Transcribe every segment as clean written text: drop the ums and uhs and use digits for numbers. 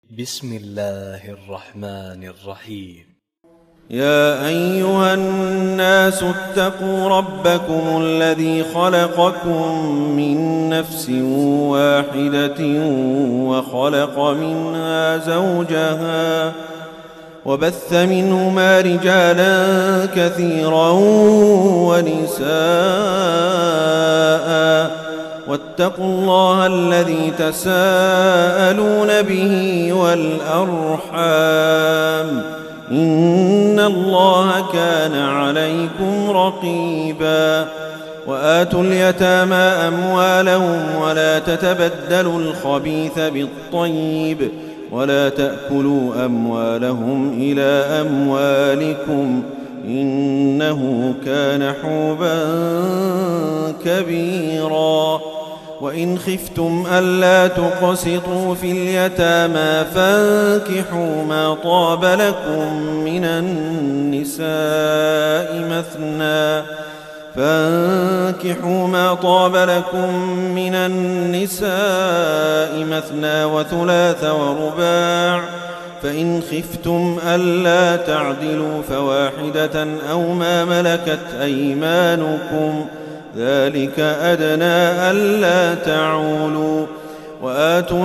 بسم الله الرحمن الرحيم. يا أيها الناس اتقوا ربكم الذي خلقكم من نفس واحدة وخلق منها زوجها وبث منهما رجالا كثيرا ونساء، واتقوا الله الذي تساءلون به والأرحام، إن الله كان عليكم رقيبا. وآتوا اليتامى أموالهم ولا تتبدلوا الخبيث بالطيب ولا تأكلوا أموالهم إلى أموالكم إنه كان حوبا كبيرا. وإن خفتم ألا تقسطوا في اليتامى فانكحوا ما طاب لكم من النساء مثنى وثلاث ورباع، فإن خفتم ألا تعدلوا فواحدة أو ما ملكت أيمانكم ذلك أدنى ألا تعولوا. وآتوا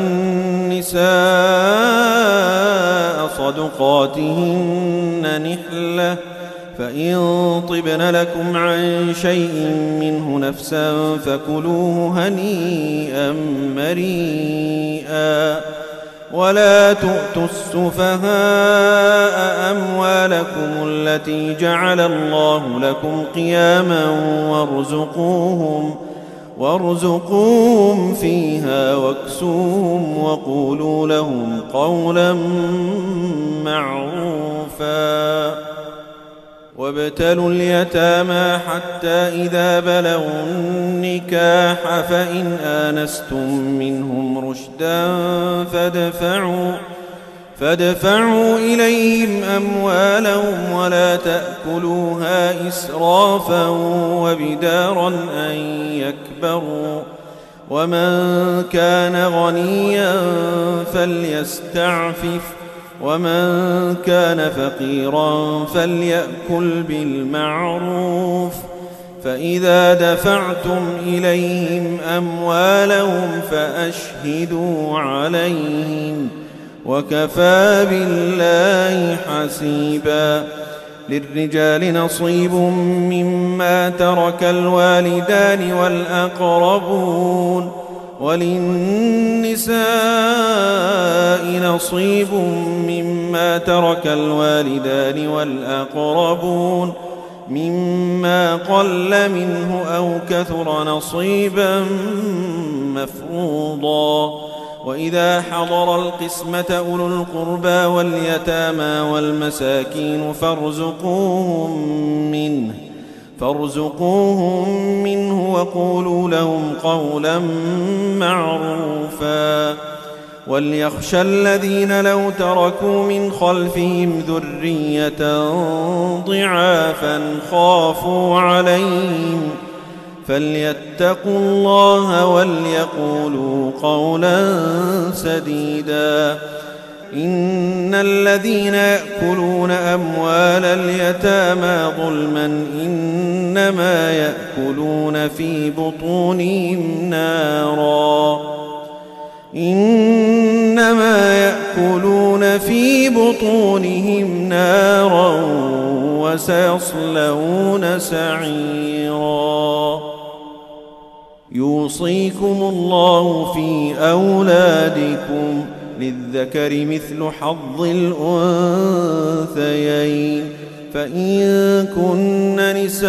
النساء صدقاتهن نحلة، فإن طبن لكم عن شيء منه نفسا فكلوه هنيئا مريئا. ولا تؤتوا السفهاء أموالكم التي جعل الله لكم قياما وارزقوهم فيها واكسوهم وقولوا لهم قولا معروفا. وابتلوا اليتامى حتى إذا بلغوا النكاح فإن آنستم منهم رشدا فادفعوا إليهم أموالهم ولا تأكلوها إسرافا وبدارا أن يكبروا. ومن كان غنيا فليستعفف ومن كان فقيرا فليأكل بالمعروف. فإذا دفعتم إليهم أموالهم فأشهدوا عليهم وكفى بالله حسيبا. للرجال نصيب مما ترك الوالدان والأقربون، وللنساء نصيب مما ترك الوالدان والأقربون مما قل منه أو كثر نصيبا مفروضا. وإذا حضر القسمة أولو القربى واليتامى والمساكين فارزقوهم منه وقولوا لهم قولا معروفا. وليخشى الذين لو تركوا من خلفهم ذرية ضعافا خافوا عليهم فليتقوا الله وليقولوا قولا سديدا. إن الذين يأكلون أموال اليتامى ظلما إنما يأكلون في بطونهم نارا وسيصلون سعيرا. يوصيكم الله في أولادكم للذكر مثل حظ الأنثيين، فإن كن نساء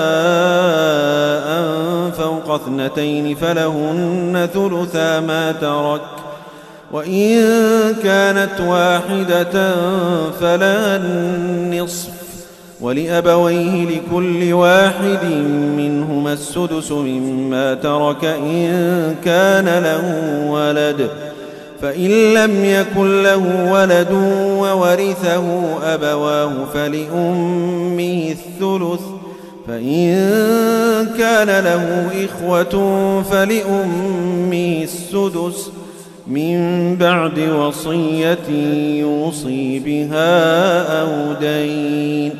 فوق 2 فلهن ثلثا ما ترك، وإن كانت واحدة فلها النصف، ولأبويه لكل واحد منهما السدس مما ترك إن كان له ولد، فإن لم يكن له ولد وورثه أبواه فلأمه الثلث، فإن كان له إخوة فلأمه السدس من بعد وصية يوصي بها أو دين.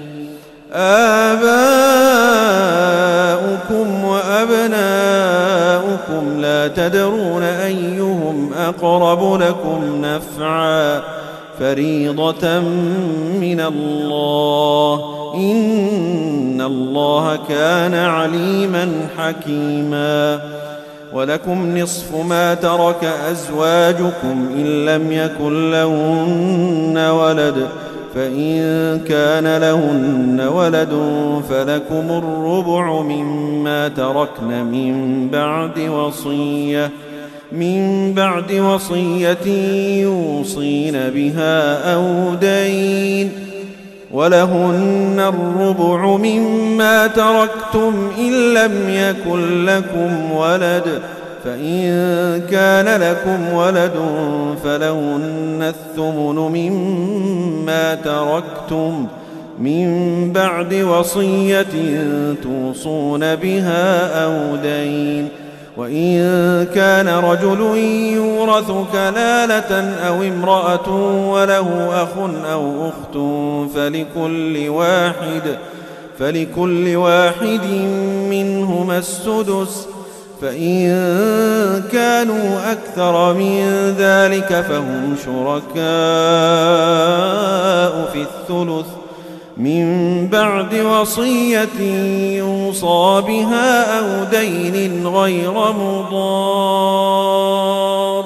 آباؤكم وأبناؤكم لا تدرون أيهم أقرب لكم نفعا فريضة من الله إن الله كان عليما حكيما. ولكم نصف ما ترك أزواجكم إن لم يكن لهن ولد فإن كان لهن ولد فلكم الربع مما تركن من بعد وصية يوصين بها أو دين. ولهن الربع مما تركتم إن لم يكن لكم ولد فإن كان لكم ولد فلهن الثمن مما تركتم من بعد وصية توصون بها أو دين. وإن كان رجل يورث كلالة أو امرأة وله أخ أو أخت فلكل واحد منهما السدس فإن كانوا أكثر من ذلك فهم شركاء في الثلث من بعد وصية يوصى بها أو دين غير مضار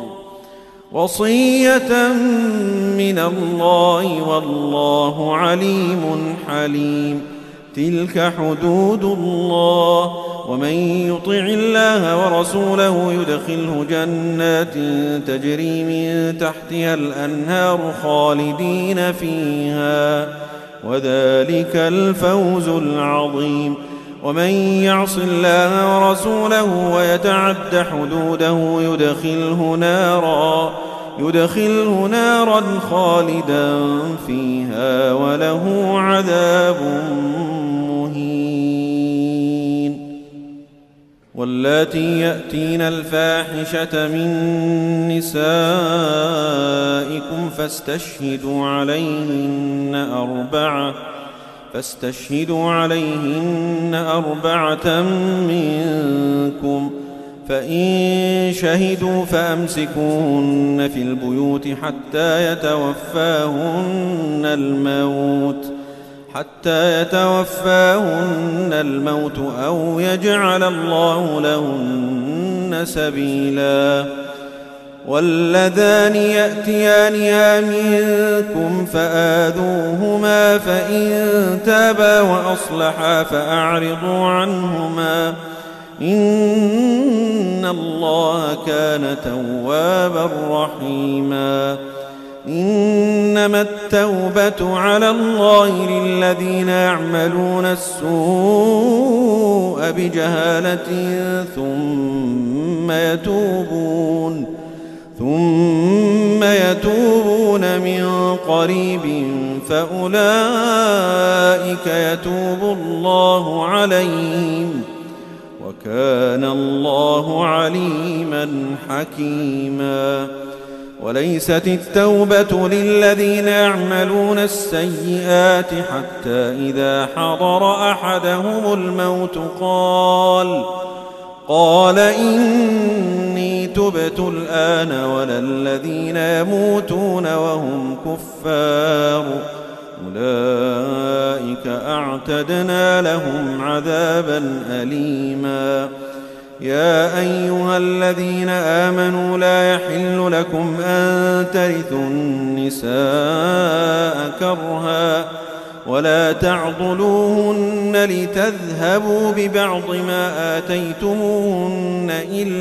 وصية من الله والله عليم حليم. تلك حدود الله ومن يطع الله ورسوله يدخله جنات تجري من تحتها الأنهار خالدين فيها وذلك الفوز العظيم. ومن يعص الله ورسوله ويتعد حدوده يدخله نارا خالدا فيها وله عذاب مهين. واللاتي يأتين الفاحشة من نسائكم فاستشهدوا عليهن أربعة منكم فإن شهدوا فأمسكوهن في البيوت حتى يتوفاهن الموت أو يجعل الله لهن سبيلا. واللذان يأتيانها منكم فآذوهما فإن تابا وأصلحا فأعرضوا عنهما إن الله كان توابا رحيما. إنما التوبة على الله للذين يعملون السوء بجهالة ثم يتوبون من قريب فأولئك يتوب الله عليهم وكان الله عليما حكيما. وليست التوبة للذين يعملون السيئات حتى إذا حضر أحدهم الموت قال إني تبت الآن ولا الذين يموتون وهم كفار أولئك أعتدنا لهم عذابا أليما. يا أيها الذين آمنوا لا يحل لكم أن ترثوا النساء كرها ولا تعضلوهن لتذهبوا ببعض ما آتيتموهن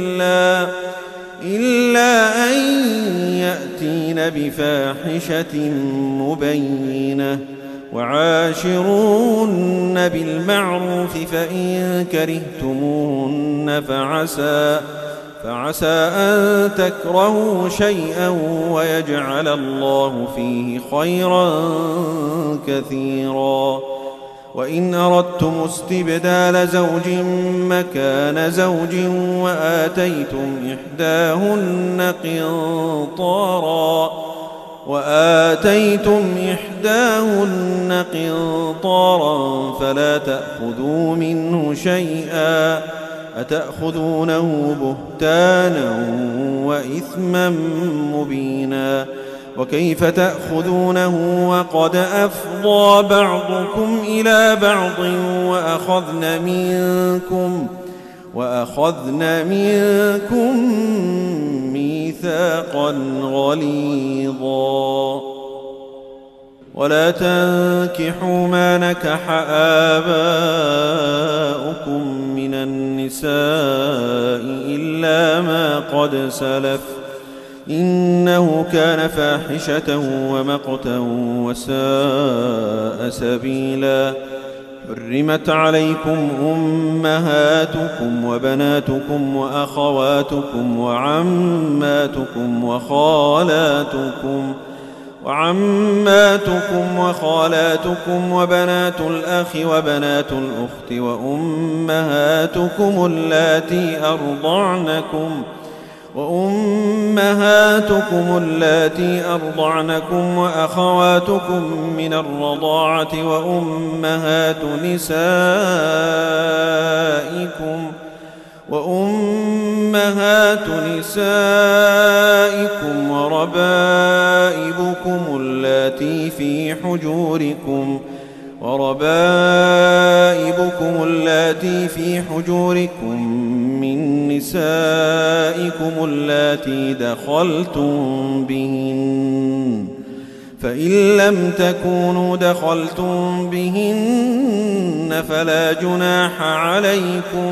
إلا أن يأتين بفاحشة مبينة وعاشروهن بالمعروف فإن كرهتموهن فعسى أن تكرهوا شيئا ويجعل الله فيه خيرا كثيرا. وإن أردتم استبدال زوج مكان زوج وآتيتم إحداهن قنطارا فلا تأخذوا منه شيئا أتأخذونه بهتانا وإثما مبينا وكيف تأخذونه وقد أفضى بعضكم إلى بعض وأخذن منكم ميثاقا غليظا ولا تنكحوا ما نكح آباؤكم من النساء إلا ما قد سلف إنه كان فاحشة ومقتا وساء سبيلا حرمت عليكم أمهاتكم وبناتكم وأخواتكم وعماتكم وخالاتكم وبنات الأخ وبنات الأخت وأمهاتكم اللاتي أرضعنكم وأخواتكم من الرضاعة وأمهات نسائكم وربائبكم اللاتي في حجوركم من نسائكم اللاتي دخلتم بهن فإن لم تكونوا دخلتم بهن فلا جناح عليكم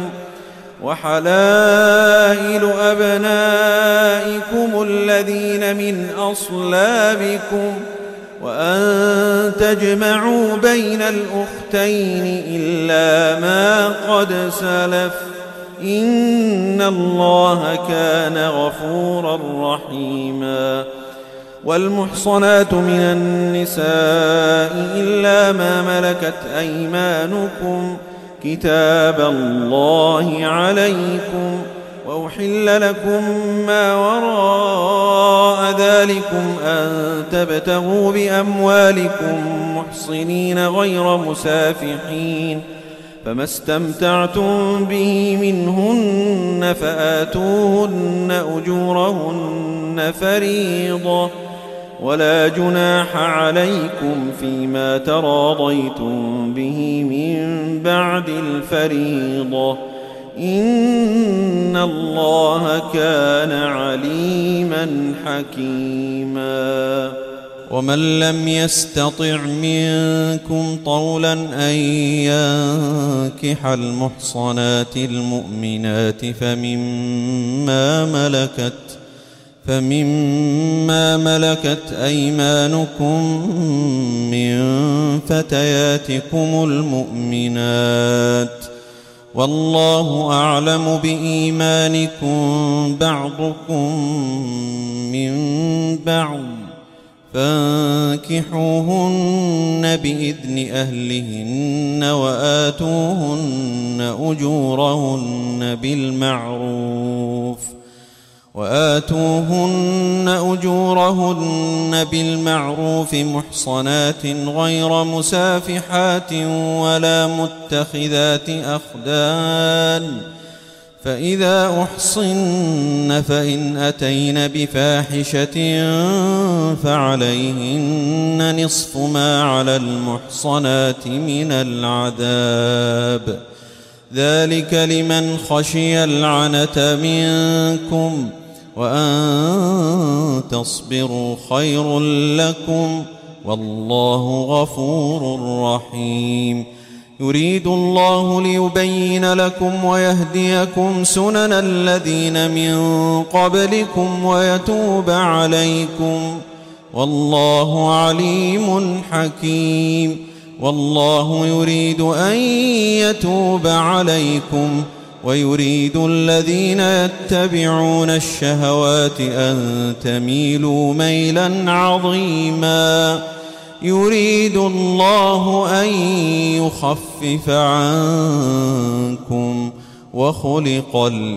وحلائل أبنائكم الذين من أصلابكم وأن تجمعوا بين الأختين إلا ما قد سلف إن الله كان غفورا رحيما والمحصنات من النساء إلا ما ملكت أيمانكم كتاب الله عليكم وأحل لكم ما وراء ذلكم أن تبتغوا بأموالكم محصنين غير مسافحين فما استمتعتم به منهن فآتوهن أجورهن فريضة ولا جناح عليكم فيما تراضيتم به من بعد الفريضة إن الله كان عليما حكيما ومن لم يستطع منكم طولا أن ينكح المحصنات المؤمنات فمما ملكت أيمانكم من فتياتكم المؤمنات والله أعلم بإيمانكم بعضكم من بعض فانكحوهن بإذن أهلهن وآتوهن أجورهن بالمعروف محصنات غير مسافحات ولا متخذات أخدان فإذا أحصن فإن أتين بفاحشة فعليهن نصف ما على المحصنات من العذاب ذلك لمن خشي العنة منكم وأن تصبروا خير لكم والله غفور رحيم يريد الله ليبين لكم ويهديكم سنن الذين من قبلكم ويتوب عليكم والله عليم حكيم والله يريد أن يتوب عليكم ويريد الذين يتبعون الشهوات أن تميلوا ميلا عظيما يريد الله أن يخفف عنكم وخلق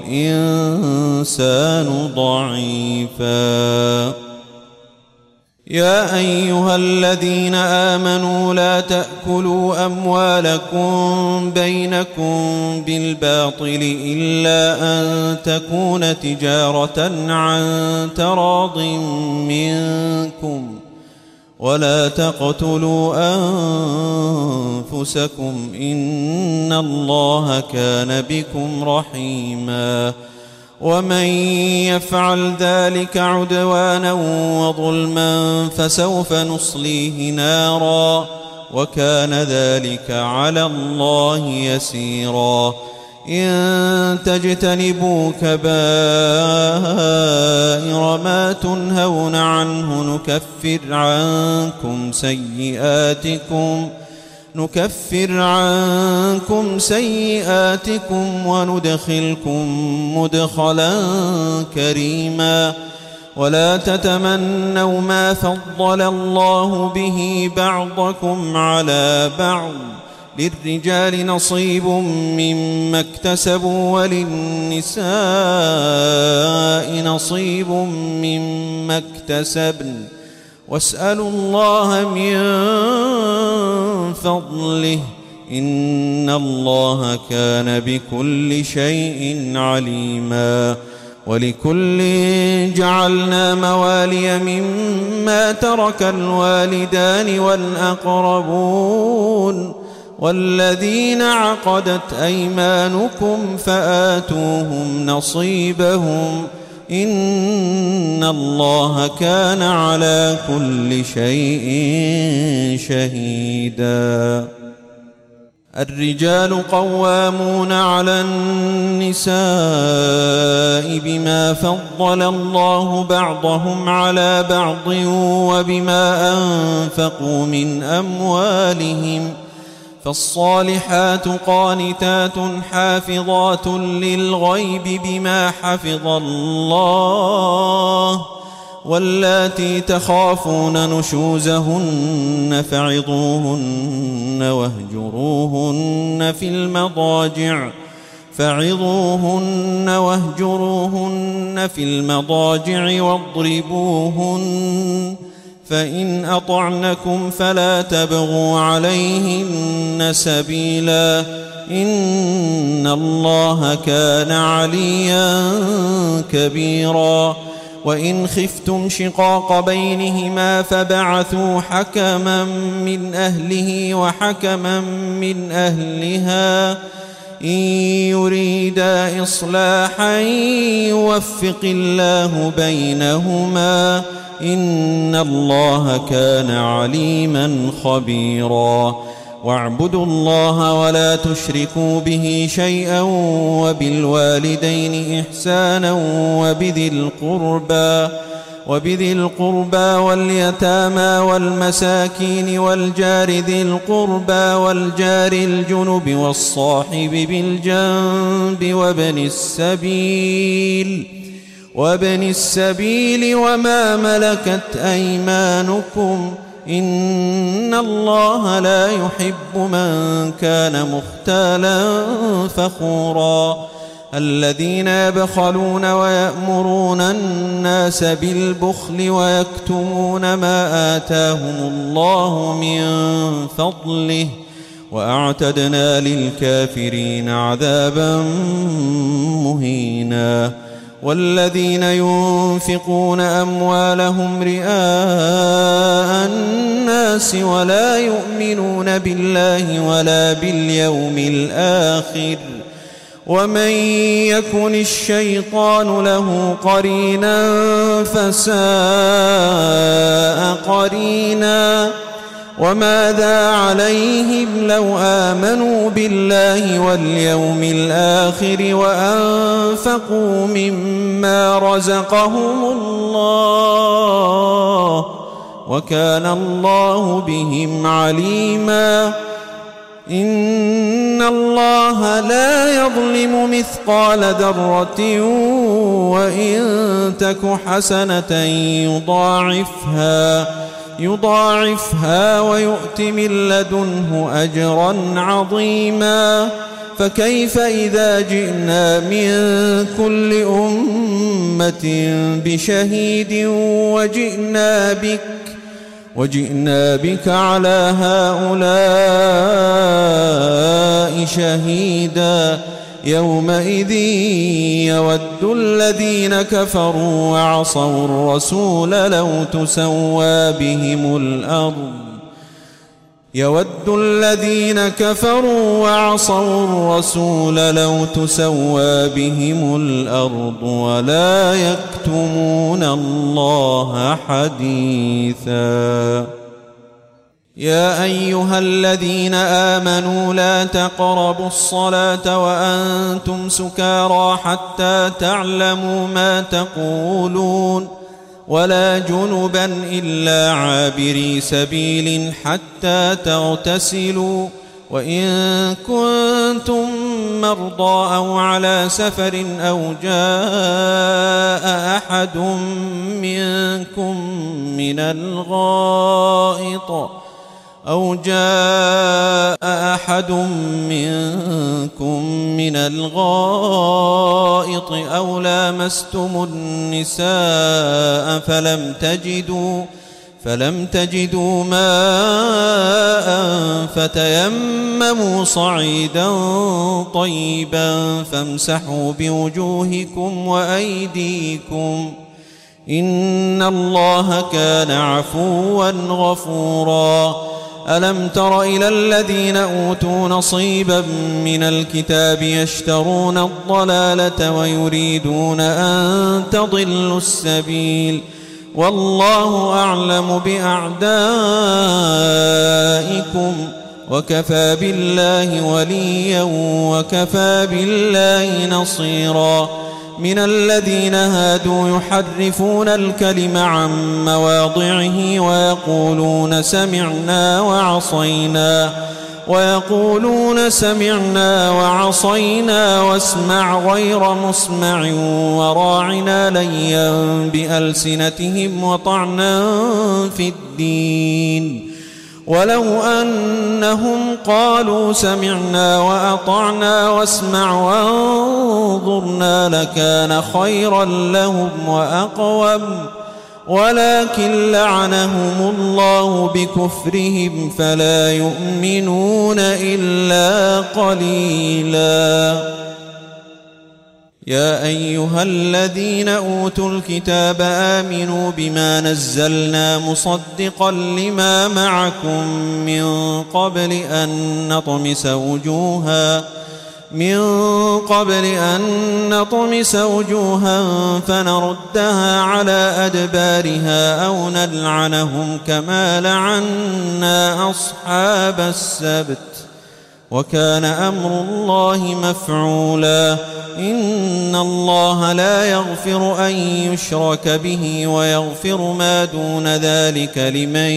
الإنسان ضعيفا. يا أيها الذين آمنوا لا تأكلوا أموالكم بينكم بالباطل إلا أن تكون تجارة عن تراض منكم ولا تقتلوا أنفسكم إن الله كان بكم رحيما. ومن يفعل ذلك عدوانا وظلما فسوف نصليه نارا وكان ذلك على الله يسيرا. إن تجتنبوا كبائر ما تنهون عنه نكفر عنكم سيئاتكم وندخلكم مدخلا كريما. ولا تتمنوا ما فضل الله به بعضكم على بعض للرجال نصيب مما اكتسبوا وللنساء نصيب مما اكتسبن واسألوا الله من فضله إن الله كان بكل شيء عليما. ولكل جعلنا موالي مما ترك الوالدان والأقربون والذين عقدت أيمانكم فآتوهم نصيبهم إن الله كان على كل شيء شهيدا. الرجال قوامون على النساء بما فضل الله بعضهم على بعض وبما أنفقوا من أموالهم فالصالحات قانتات حافظات للغيب بما حفظ الله واللاتي تخافون نشوزهن فعظوهن واهجروهن في المضاجع واضربوهن فإن أطعنكم فلا تبغوا عليهن سبيلا إن الله كان عليا كبيرا. وإن خفتم شقاق بينهما فبعثوا حكما من أهله وحكما من أهلها إن يريدا إصلاحا يوفق الله بينهما إن الله كان عليما خبيرا. واعبدوا الله ولا تشركوا به شيئا وبالوالدين إحسانا وبذي القربى واليتامى والمساكين والجار ذي القربى والجار الجنب والصاحب بالجنب وابن السبيل وما ملكت أيمانكم إن الله لا يحب من كان مختالا فخورا. الذين يبخلون ويأمرون الناس بالبخل ويكتمون ما آتاهم الله من فضله وأعتدنا للكافرين عذابا مهينا. والذين ينفقون أموالهم رئاء الناس ولا يؤمنون بالله ولا باليوم الآخر ومن يكن الشيطان له قرينا فساء قرينا. وماذا عليهم لو آمنوا بالله واليوم الآخر وأنفقوا مما رزقهم الله وكان الله بهم عليما. إن الله لا يظلم مثقال ذرة وإن تك حسنة يضاعفها يضاعفها ويؤت من لدنه أجرا عظيما. فكيف إذا جئنا من كل أمة بشهيد وجئنا بك على هؤلاء شهيدا. يومئذ يود الذين كفروا وعصوا الرسول لو تسوى بهم الأرض ولا يكتمون الله حديثا. يا أيها الذين آمنوا لا تقربوا الصلاة وأنتم سكارى حتى تعلموا ما تقولون ولا جنبا إلا عابري سبيل حتى تغتسلوا وإن كنتم مرضى أو على سفر أو جاء أحد منكم من الغائط أو لامستم النساء فلم تجدوا ماء فتيمموا صعيدا طيبا فامسحوا بوجوهكم وأيديكم إن الله كان عفوا غفورا. ألم تر إلى الذين أوتوا نصيبا من الكتاب يشترون الضلالة ويريدون أن تضلوا السبيل والله أعلم بأعدائكم وكفى بالله وليا وكفى بالله نصيرا. من الذين هادوا يحرفون الكلم عن مواضعه ويقولون سمعنا وعصينا واسمع غير مسمع وراعنا ليا بألسنتهم وطعنا في الدين. ولو أنهم قالوا سمعنا وأطعنا واسمع وانظرنا لكان خيرا لهم وأقوم ولكن لعنهم الله بكفرهم فلا يؤمنون إلا قليلا. يا أيها الذين أوتوا الكتاب آمنوا بما نزلنا مصدقا لما معكم من قبل أن نطمس وجوها فنردها على أدبارها أو نلعنهم كما لعنا أصحاب السبت وكان أمر الله مفعولا. إن الله لا يغفر أن يشرك به ويغفر ما دون ذلك لمن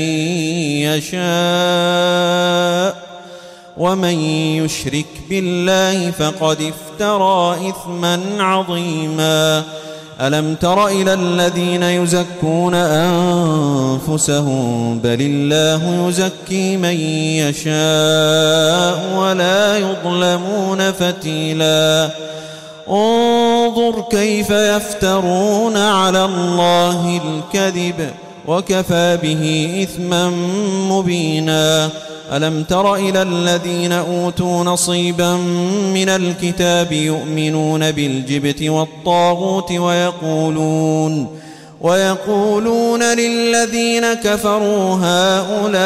يشاء ومن يشرك بالله فقد افترى إثما عظيما. ألم تر إلى الذين يزكون أنفسهم بل الله يزكي من يشاء ولا يظلمون فتيلا. انظر كيف يفترون على الله الكذب وكفى به إثما مبينا. ألم تر إلى الذين أوتوا نصيبا من الكتاب يؤمنون بالجبت والطاغوت ويقولون للذين كفروا هؤلاء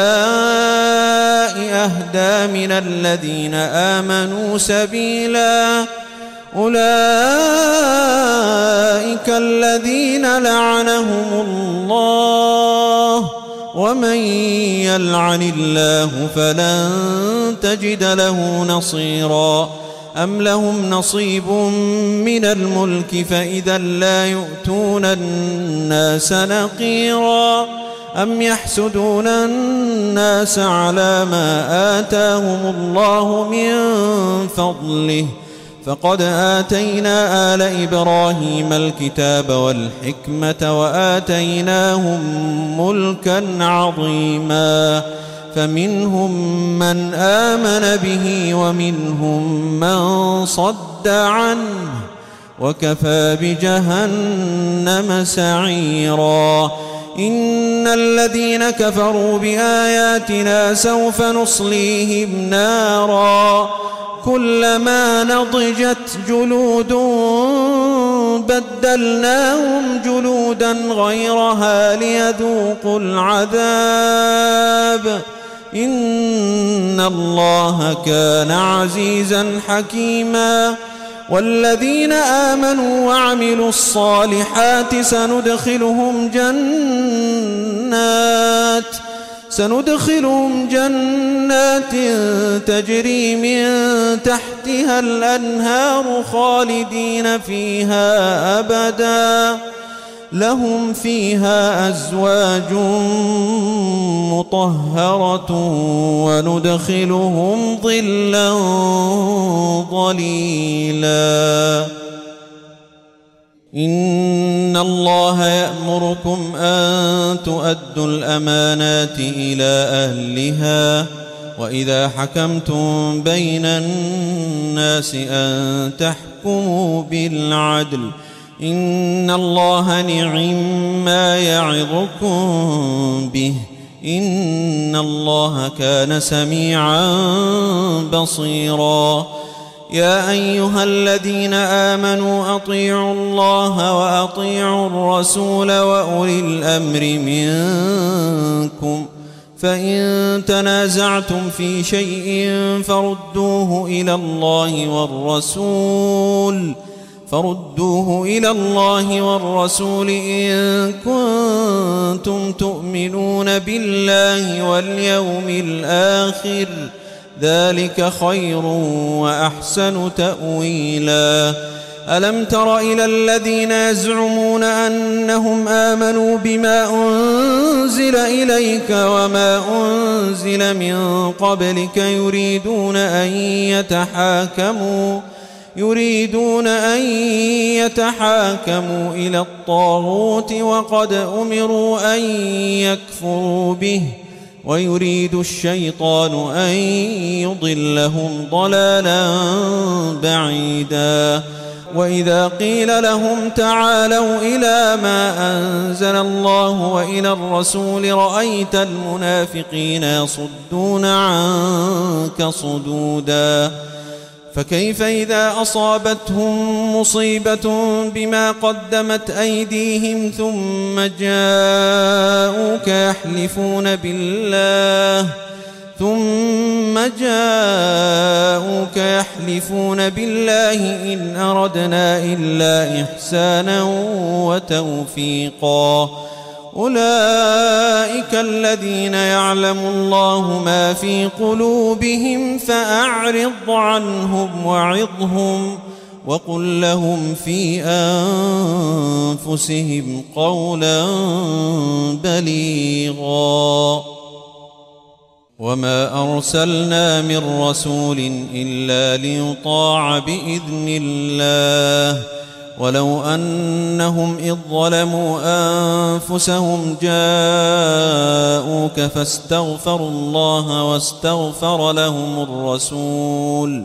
أهدى من الذين آمنوا سبيلا. أولئك الذين لعنهم الله ومن يلعن الله فلن تجد له نصيرا. أم لهم نصيب من الملك فإذا لا يؤتون الناس نقيرا. أم يحسدون الناس على ما آتاهم الله من فضله فقد آتينا آل إبراهيم الكتاب والحكمة وآتيناهم ملكا عظيما فمنهم من آمن به ومنهم من صد عنه وكفى بجهنم سعيرا إن الذين كفروا بآياتنا سوف نصليهم نارا كلما نضجت جلودهم بدلناهم جلودا غيرها ليذوقوا العذاب إن الله كان عزيزا حكيما والذين آمنوا وعملوا الصالحات سندخلهم جنات تجري من تحتها الأنهار خالدين فيها أبدا لهم فيها أزواج مطهرة وندخلهم ظلا ظليلا إن الله يأمركم أن تؤدوا الأمانات إلى أهلها وإذا حكمتم بين الناس أن تحكموا بالعدل إن الله نعم يعظكم به إن الله كان سميعا بصيرا يا أيها الذين آمنوا أطيعوا الله وأطيعوا الرسول وأولي الأمر منكم فإن تنازعتم في شيء فردوه إلى الله والرسول إن كنتم تؤمنون بالله واليوم الآخر ذلك خير وأحسن تأويلا ألم تر إلى الذين يزعمون أنهم آمنوا بما أنزل إليك وما أنزل من قبلك يريدون أن يتحاكموا إلى الطاغوت وقد أمروا أن يكفروا به ويريد الشيطان أن يضلهم ضلالا بعيدا وإذا قيل لهم تعالوا إلى ما أنزل الله وإلى الرسول رأيت المنافقين يصدون عنك صدودا فكيف إذا أصابتهم مصيبة بما قدمت أيديهم ثم جاءوك يحلفون بالله إن أردنا إلا إحسانا وتوفيقا أولئك الذين يعلم الله ما في قلوبهم فأعرض عنهم وعظهم وقل لهم في أنفسهم قولا بليغا وما أرسلنا من رسول إلا ليطاع بإذن الله ولو أنهم إذ ظلموا أنفسهم جاءوك فاستغفروا الله واستغفر لهم الرسول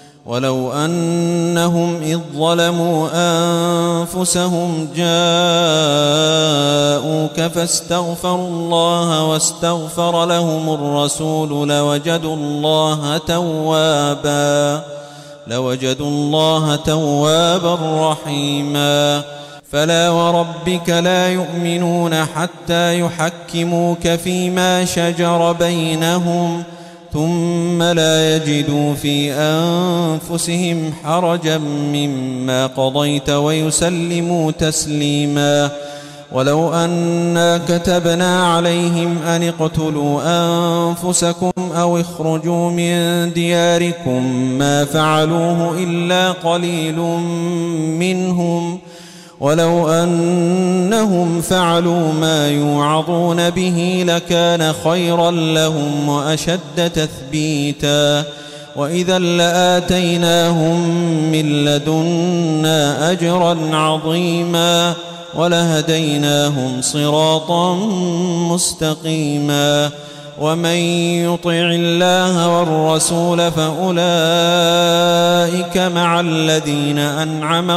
لوجدوا الله توابا رحيما فلا وربك لا يؤمنون حتى يحكموك فيما شجر بينهم ثم لا يجدوا في أنفسهم حرجا مما قضيت ويسلموا تسليما ولو أنا كتبنا عليهم أن اقتلوا أنفسكم أو اخرجوا من دياركم ما فعلوه إلا قليل منهم ولو أنهم فعلوا ما يوعظون به لكان خيرا لهم وأشد تثبيتا وإذا لآتيناهم من لدنا أجرا عظيما ولهديناهم صراطا مستقيما ومن يطع الله والرسول فأولئك مع الذين أنعم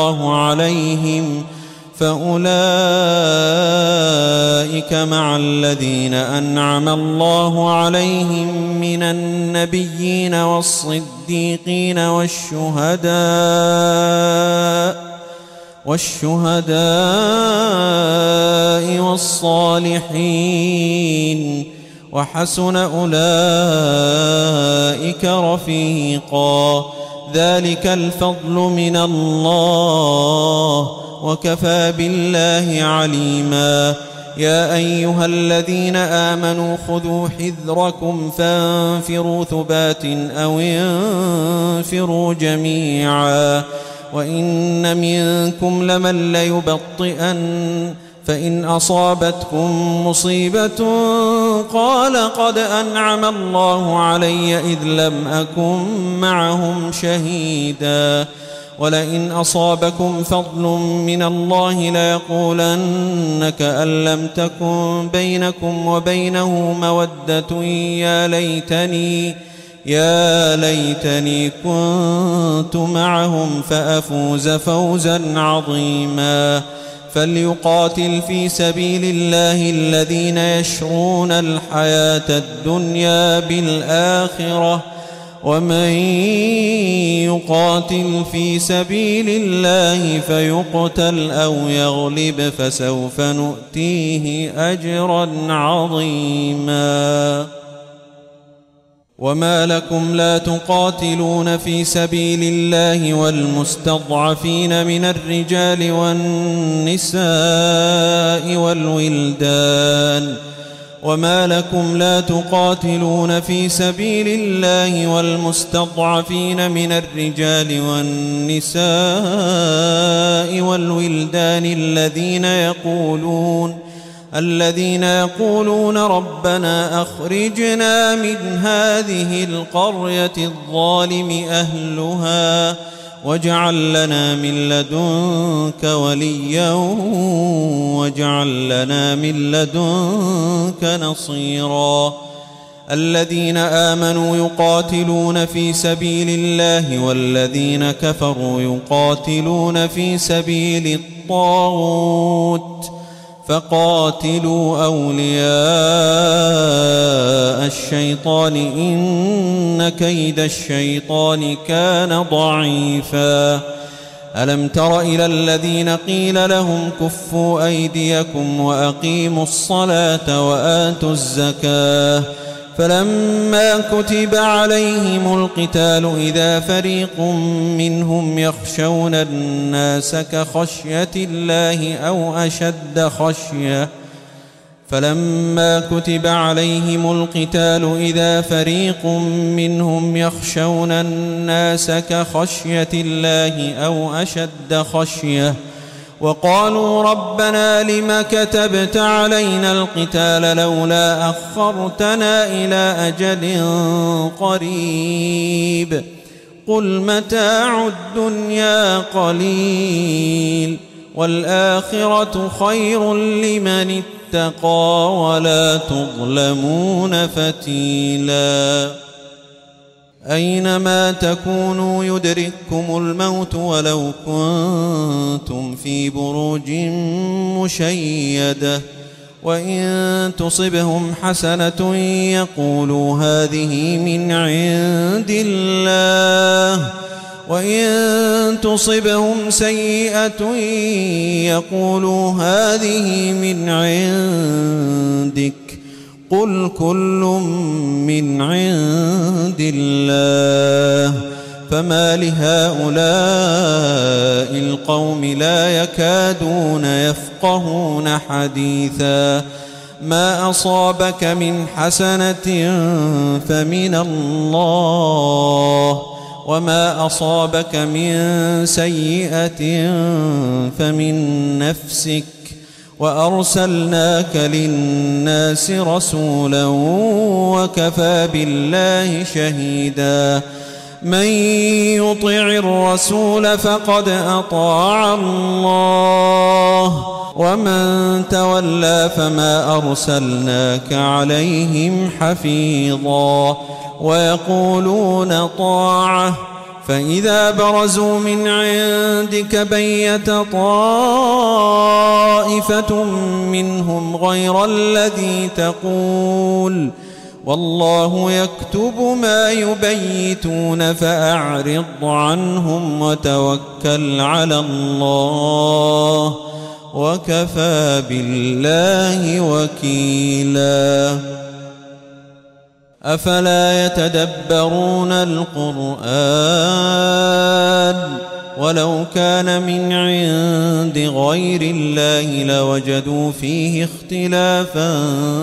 الله عليهم من النبيين والصديقين والشهداء والصالحين وحسن أولئك رفيقا ذلك الفضل من الله وكفى بالله عليما يا أيها الذين آمنوا خذوا حذركم فانفروا ثبات أو انفروا جميعا وإن منكم لمن ليبطئن فإن أصابتكم مصيبة قال قد أنعم الله علي إذ لم أكن معهم شهيدا ولئن أصابكم فضل من الله ليقولن كأن لم تكن بينكم وبينه مودة يا ليتني كنت معهم فأفوز فوزا عظيما فليقاتل في سبيل الله الذين يشرون الحياة الدنيا بالآخرة ومن يقاتل في سبيل الله فيقتل أو يغلب فسوف نؤتيه أجرا عظيما وما لكم لا تقاتلون في سبيل الله والمستضعفين من الرجال والنساء والولدان وما لكم لا تقاتلون في سبيل الله والمستضعفين من الرجال والنساء والولدان الذين يقولون ربنا أخرجنا من هذه القرية الظالم أهلها واجعل لنا من لدنك وليا واجعل لنا من لدنك نصيرا الذين آمنوا يقاتلون في سبيل الله والذين كفروا يقاتلون في سبيل الطاغوت فقاتلوا أولياء الشيطان إن كيد الشيطان كان ضعيفا ألم تر إلى الذين قيل لهم كفوا أيديكم وأقيموا الصلاة وآتوا الزكاة فلما كتب عليهم القتال إذا فريق منهم يخشون الناس كخشية الله أو أشد خشية فلما كتب عليهم القتال إذا فريق منهم يخشون الناس كخشية الله أو أشد خشية وقالوا ربنا لم كتبت علينا القتال لولا أخرتنا إلى أجل قريب قل متاع الدنيا قليل والآخرة خير لمن اتقى ولا تظلمون فتيلا أينما تكونوا يدرككم الموت ولو كنتم في بروج مشيدة وإن تصبهم حسنة يقولوا هذه من عند الله وإن تصبهم سيئة يقولوا هذه من عندك قل كل من عند الله فما لهؤلاء القوم لا يكادون يفقهون حديثا ما أصابك من حسنة فمن الله وما أصابك من سيئة فمن نفسك وأرسلناك للناس رسولا وكفى بالله شهيدا من يطع الرسول فقد أطاع الله ومن تولى فما أرسلناك عليهم حفيظا ويقولون طاعة فإذا برزوا من عندك بيت طائفة منهم غير الذي تقول والله يكتب ما يبيتون فأعرض عنهم وتوكل على الله وكفى بالله وكيلا أفلا يتدبرون القرآن ولو كان من عند غير الله لوجدوا فيه اختلافا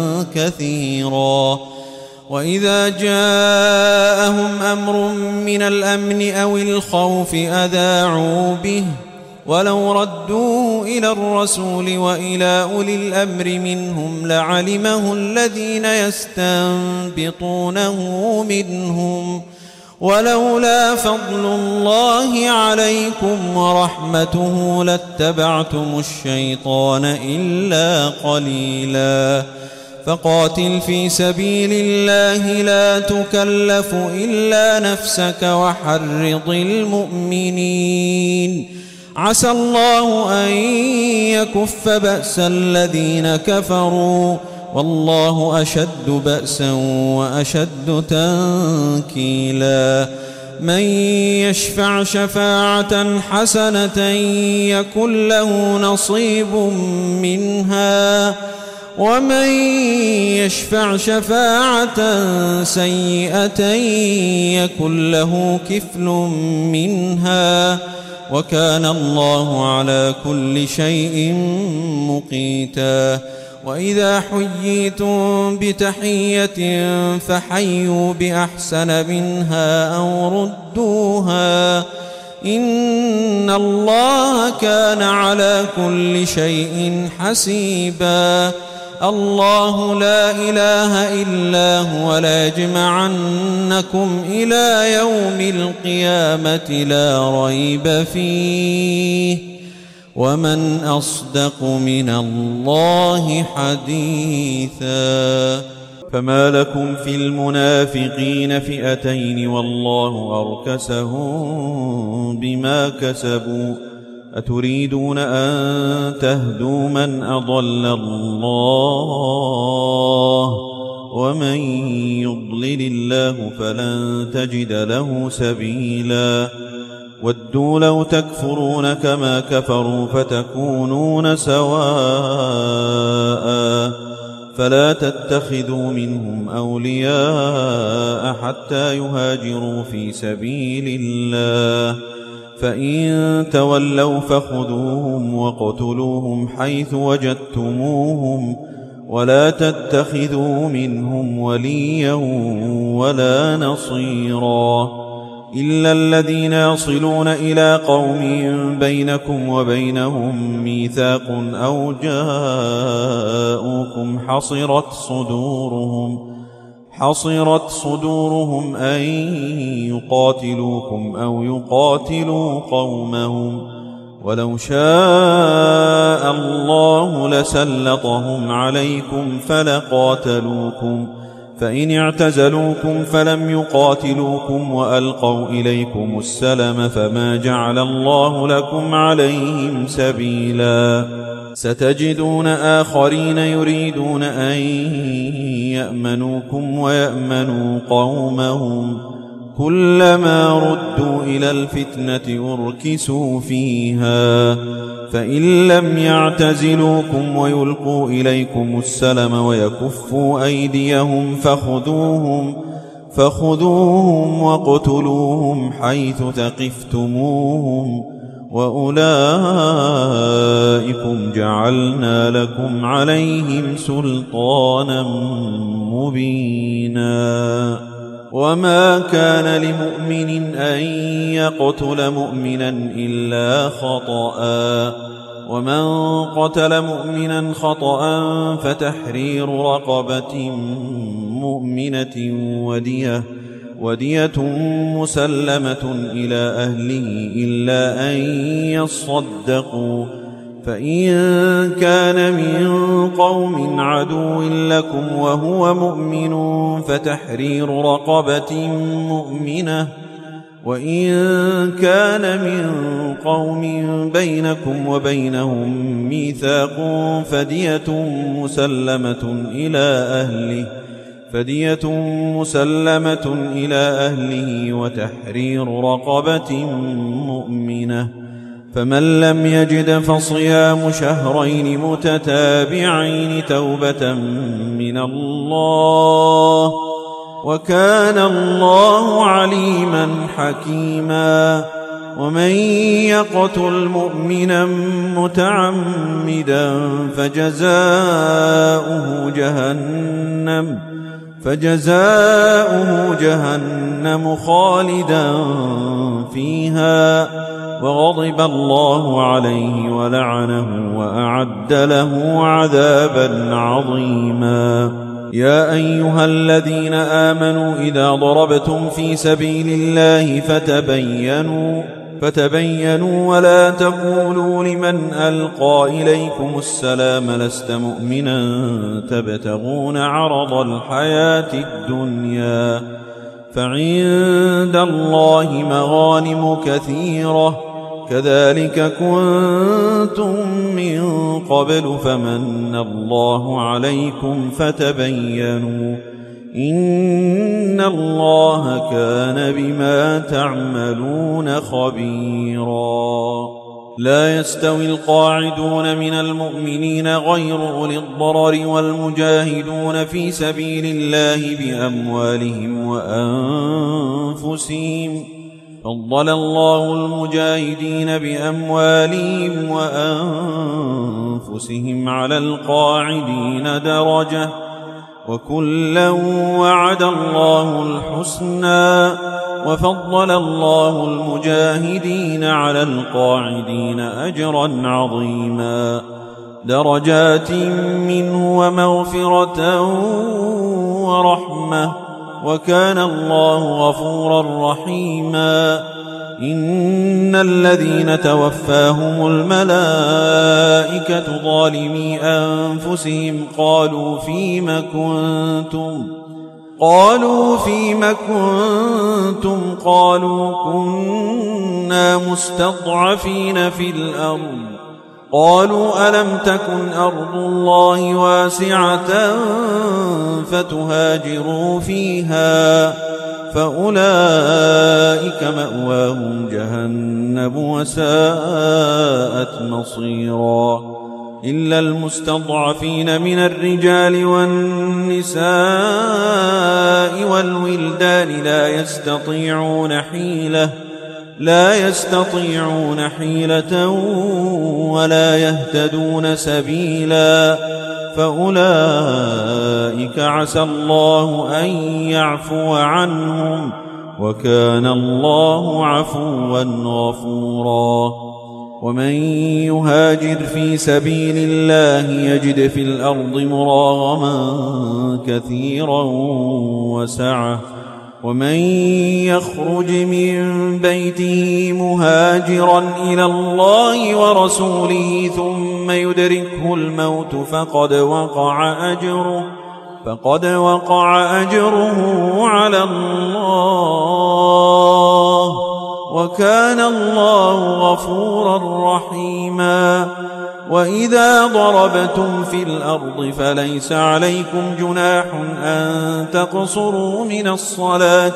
كثيرا وإذا جاءهم أمر من الأمن أو الخوف أذاعوا به ولو ردوه إلى الرسول وإلى أولي الأمر منهم لعلمه الذين يستنبطونه منهم ولولا فضل الله عليكم ورحمته لاتبعتم الشيطان إلا قليلا فقاتل في سبيل الله لا تكلف إلا نفسك وحرض المؤمنين عسى الله أن يكف بأس الذين كفروا والله أشد بأسا وأشد تنكيلا من يشفع شفاعة حسنة يكن له نصيب منها ومن يشفع شفاعة سيئة يكن له كفل منها وكان الله على كل شيء مقيتا وإذا حييتم بتحية فحيوا بأحسن منها أو ردوها إن الله كان على كل شيء حسيبا الله لا إله إلا هو ليجمعنكم إلى يوم القيامة لا ريب فيه ومن أصدق من الله حديثا فما لكم في المنافقين فئتين والله أركسهم بما كسبوا أتريدون أن تهدوا من أضل الله ومن يضلل الله فلن تجد له سبيلا ودوا لو تكفرون كما كفروا فتكونون سواء فلا تتخذوا منهم أولياء حتى يهاجروا في سبيل الله فإن تولوا فخذوهم وقتلوهم حيث وجدتموهم ولا تتخذوا منهم وليا ولا نصيرا إلا الذين يصلون إلى قوم بينكم وبينهم ميثاق أو جاءوكم حصرت صدورهم أن يقاتلوكم أو يقاتلوا قومهم ولو شاء الله لسلطهم عليكم فلقاتلوكم فإن اعتزلوكم فلم يقاتلوكم وألقوا إليكم السلم فما جعل الله لكم عليهم سبيلا ستجدون آخرين يريدون أن يأمنوكم ويأمنوا قومهم كلما ردوا إلى الفتنة أركسوا فيها فإن لم يعتزلوكم ويلقوا إليكم السلم ويكفوا أيديهم فخذوهم واقتلوهم حيث ثقفتموهم وأولئكم جعلنا لكم عليهم سلطانا مبينا وما كان لمؤمن أن يقتل مؤمنا إلا خطأ ومن قتل مؤمنا خطأ فتحرير رقبة مؤمنة ودية مسلمة إلى أهله إلا أن يصدقوا، فإن كان من قوم عدو لكم وهو مؤمن فتحرير رقبة مؤمنة، وإن كان من قوم بينكم وبينهم ميثاق فدية مسلمة إلى أهله وتحرير رقبة مؤمنة. فمن لم يجد فصيام شهرين متتابعين توبة من الله، وكان الله عليما حكيما. ومن يقتل مؤمنا متعمدا فجزاؤه جهنم خالدا فيها وغضب الله عليه ولعنه وأعد له عذابا عظيما. يا أيها الذين آمنوا إذا ضربتم في سبيل الله فتبينوا ولا تقولوا لمن ألقى إليكم السلام لست مؤمنا تبتغون عرض الحياة الدنيا، فعند الله مغانم كثيرة كذلك كنتم من قبل فمن الله عليكم فتبينوا إن الله كان بما تعملون خبيرا. لا يستوي القاعدون من المؤمنين غير أولي الضرر والمجاهدون في سبيل الله بأموالهم وأنفسهم، فضل الله المجاهدين بأموالهم وأنفسهم على القاعدين درجة، وكلا وعد الله الحسنى، وفضل الله المجاهدين على القاعدين أجرا عظيما، درجات منه ومغفرة ورحمة، وكان الله غفورا رحيما. إن الذين توفاهم الملائكة ظالمي أنفسهم قالوا فيم كنتم قالوا كنا مستضعفين في الأرض قالوا ألم تكن أرض الله واسعة فتهاجروا فيها فأولئك مأواهم جهنم وساءت مصيرا. إلا المستضعفين من الرجال والنساء والولدان لا يستطيعون حيلة ولا يهتدون سبيلا، فأولئك عسى الله أن يعفو عنهم، وكان الله عفوا غفورا. ومن يهاجر في سبيل الله يجد في الأرض مراغما كثيرا وسعة، ومن يخرج من بيته مهاجرا إلى الله ورسوله ثم يدركه الموت فقد وقع أجره على الله، وكان الله غفورا رحيما. وإذا ضربتم في الأرض فليس عليكم جناح أن تقصروا من الصلاة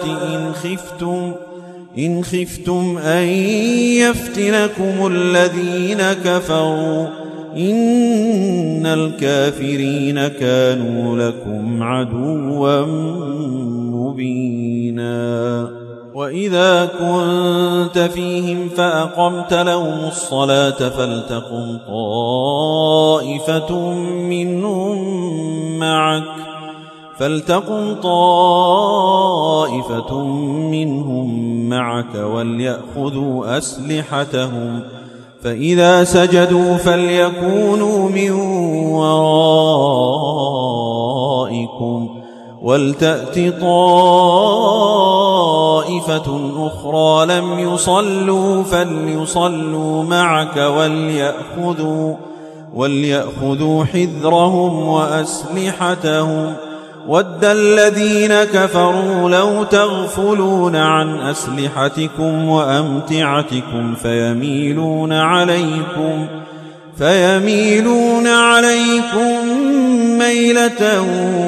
إن خفتم أن يفتنكم الذين كفروا إن الكافرين كانوا لكم عدوا مبينا. وإذا كنت فيهم فأقمت لهم الصلاة فلتقم طائفة منهم معك وليأخذوا أسلحتهم فإذا سجدوا فليكونوا من ورائكم ولتأت طائفة أخرى لم يصلوا فليصلوا معك وليأخذوا حذرهم وأسلحتهم ود الذين كفروا لو تغفلون عن أسلحتكم وأمتعتكم فيميلون عليكم ميلة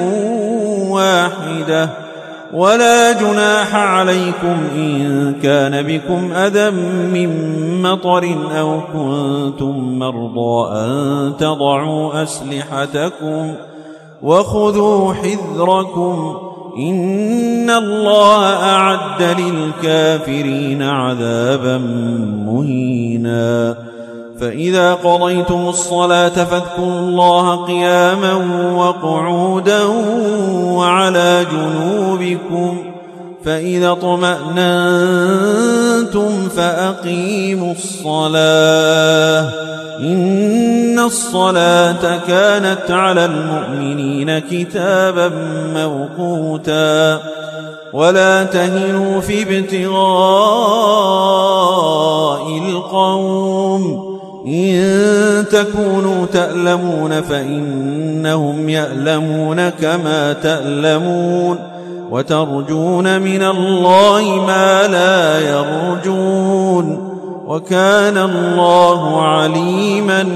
واحدة ولا جناح عليكم إن كان بكم أذى من مطر أو كنتم مرضى أن تضعوا أسلحتكم وخذوا حذركم إن الله أعد للكافرين عذابا مهينا فإذا قضيتم الصلاة فاذكروا الله قياما وقعودا وعلى جنوبكم فإذا اطمأننتم فأقيموا الصلاة إن الصلاة كانت على المؤمنين كتابا موقوتا ولا تهنوا في ابتغاء القوم إن تكونوا تألمون فإنهم يألمون كما تألمون وترجون من الله ما لا يرجون وكان الله عليما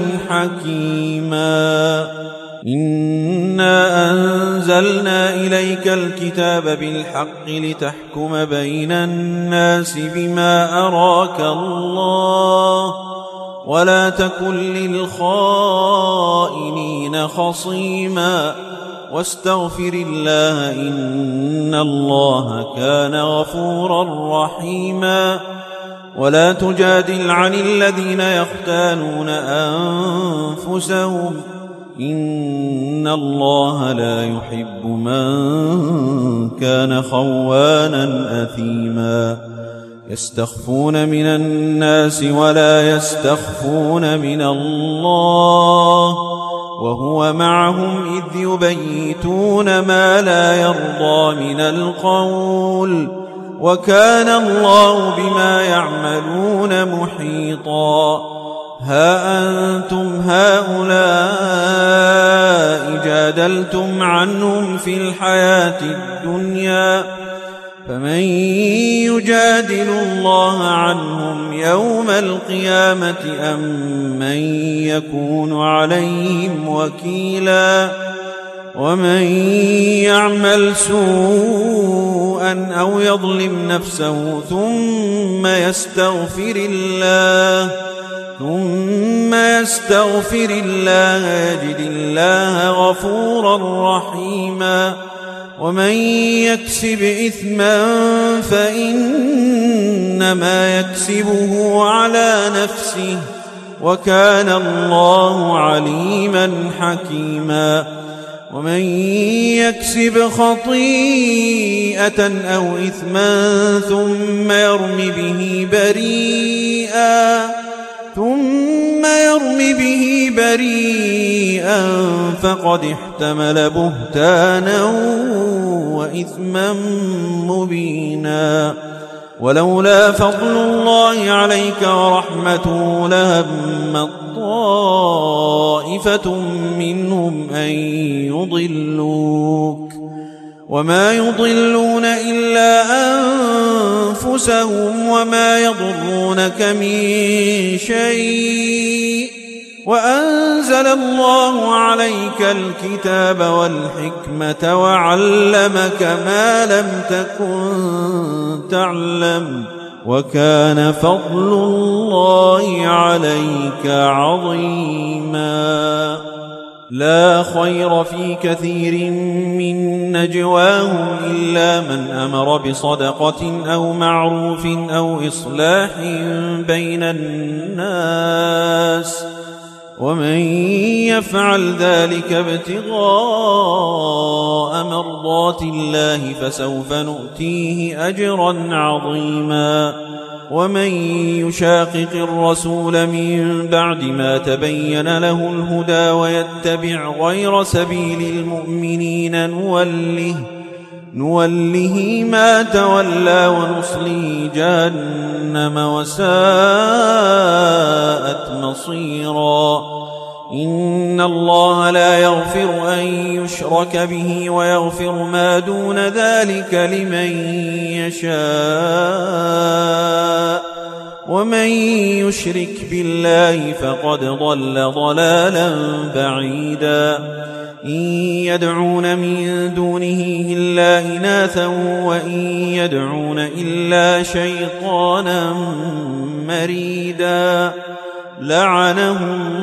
حكيما إنا أنزلنا إليك الكتاب بالحق لتحكم بين الناس بما أراك الله ولا تكن للخائنين خصيما واستغفر الله إن الله كان غفورا رحيما ولا تجادل عن الذين يختانون أنفسهم إن الله لا يحب من كان خوانا أثيما يستخفون من الناس ولا يستخفون من الله وهو معهم إذ يبيتون ما لا يرضى من القول وكان الله بما يعملون محيطا ها أنتم هؤلاء جادلتم عنهم في الحياة الدنيا فمن يجادل الله عنهم يوم القيامة أم من يكون عليهم وكيلا ومن يعمل سوءا أو يظلم نفسه ثم يستغفر الله يجد الله غفورا رحيما ومن يكسب إثما فإنما يكسبه على نفسه وكان الله عليما حكيما ومن يكسب خطيئة أو إثما ثم يرم به بريئا فقد احتمل بهتانا وإثما مبينا ولولا فضل الله عليك ورحمته لهم طائفة منهم أن يضلوك وما يضلون إلا أنفسهم وما يضرونك من شيء وأنزل الله عليك الكتاب والحكمة وعلمك ما لم تكن تعلم وكان فضل الله عليك عظيما لا خير في كثير من نجواهم إلا من أمر بصدقة أو معروف أو إصلاح بين الناس ومن يفعل ذلك ابتغاء مرضات الله فسوف نؤتيه أجرا عظيما ومن يشاقق الرسول من بعد ما تبين له الهدى ويتبع غير سبيل المؤمنين نوله ما تولى ونصليه جهنم وساءت مصيرا. إن الله لا يغفر أن يشرك به ويغفر ما دون ذلك لمن يشاء، ومن يشرك بالله فقد ضل ضلالا بعيدا. إن يدعون من دونه إلا إناثا وإن يدعون إلا شيطانا مريدا لعنه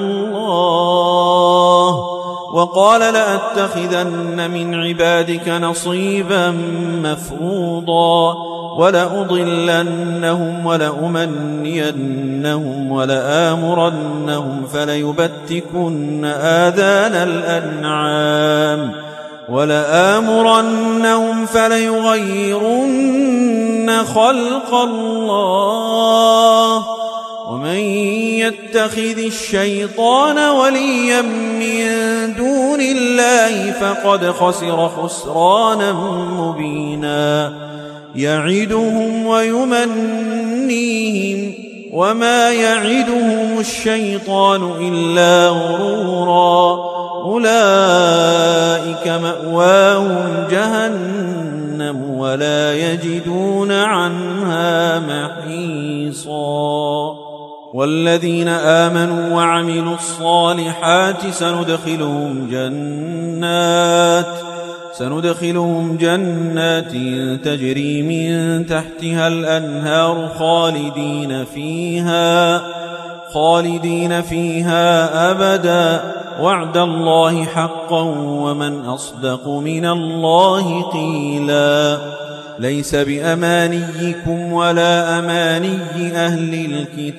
الله وقال لأتخذن من عبادك نصيبا مفروضا ولأضلنهم ولأمنينهم ولآمرنهم فليبتكن آذان الأنعام ولآمرنهم فليغيرن خلق الله ومن يتخذ الشيطان وليا من دون الله فقد خسر خسرانا مبينا. يعدهم ويمنيهم وما يعدهم الشيطان إلا غرورا. أولئك مأواهم جهنم ولا يجدون عنها محيصا. والذين آمنوا وعملوا الصالحات سندخلهم جنات تجري من تحتها الأنهار خالدين فيها أبدا وعد الله حقا ومن أصدق من الله قيلا. ليس بأمانيكم ولا أماني أهل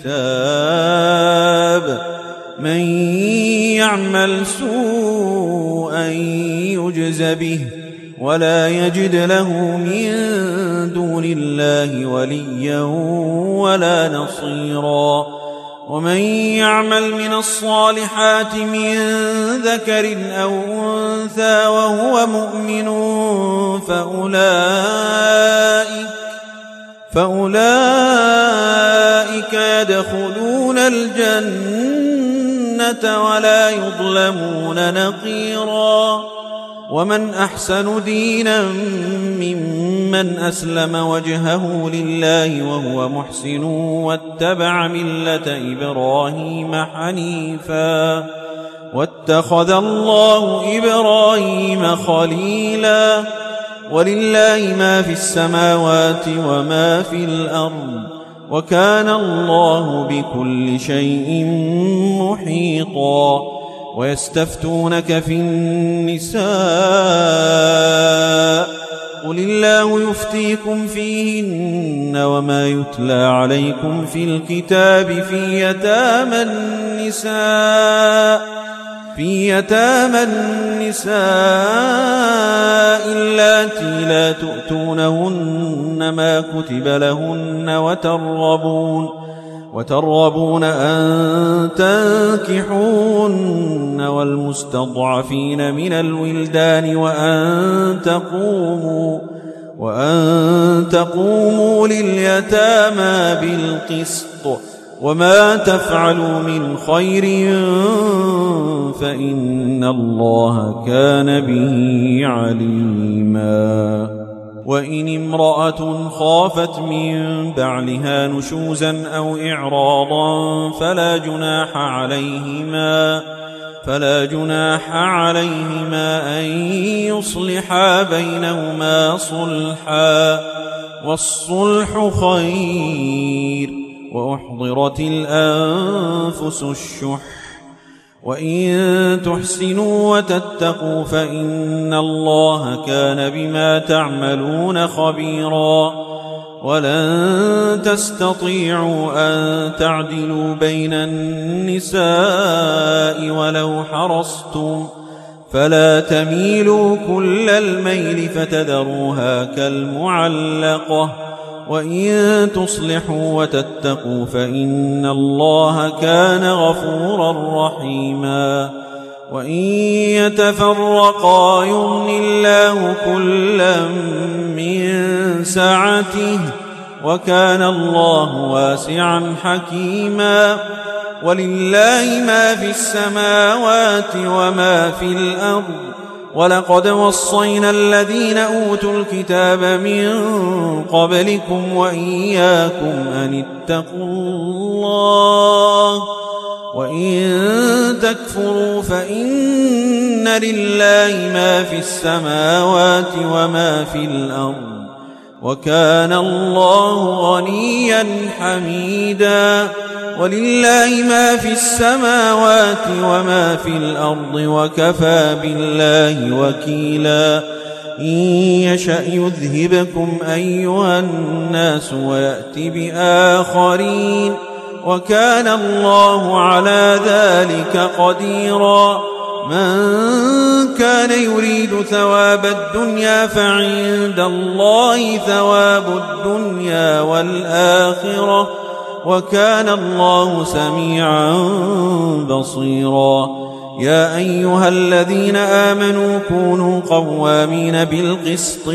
الكتاب من يعمل سوءا يجز به ولا يجد له من دون الله وليا ولا نصيرا. ومن يعمل من الصالحات من ذكر أو أنثى وهو مؤمن فأولئك يدخلون الجنة ولا يظلمون نقيرا. ومن أحسن دينا ممن أسلم وجهه لله وهو محسن واتبع ملة إبراهيم حنيفا واتخذ الله إبراهيم خليلا. ولله ما في السماوات وما في الأرض وكان الله بكل شيء محيطا. ويستفتونك في النساء قل الله يفتيكم فيهن وما يتلى عليكم في الكتاب في يتامى النساء اللاتي لا تؤتونهن ما كتب لهن وترغبون أن تنكحوهن والمستضعفين من الولدان وأن تقوموا لليتامى بالقسط وما تفعلوا من خير فإن الله كان به عليما. وإن امرأة خافت من بعلها نشوزا أو إعراضا فلا جناح عليهما أن يصلحا بينهما صلحا والصلح خير وأحضرت الأنفس الشح وإن تحسنوا وتتقوا فإن الله كان بما تعملون خبيرا. ولن تستطيعوا أن تعدلوا بين النساء ولو حرصتم فلا تميلوا كل الميل فتذروها كالمعلقة وإن تصلحوا وتتقوا فإن الله كان غفورا رحيما وإن يتفرقا يغن الله كلا من سعته وكان الله واسعا حكيما ولله ما في السماوات وما في الأرض ولقد وصينا الذين أوتوا الكتاب من قبلكم وإياكم أن اتقوا الله وإن تكفروا فإن لله ما في السماوات وما في الأرض وكان الله غنيا حميدا ولله ما في السماوات وما في الأرض وكفى بالله وكيلا إن يشأ يذهبكم أيها الناس ويأت بآخرين وكان الله على ذلك قديرا من كان يريد ثواب الدنيا فعند الله ثواب الدنيا والآخرة وكان الله سميعا بصيرا يا أيها الذين آمنوا كونوا قوامين بالقسط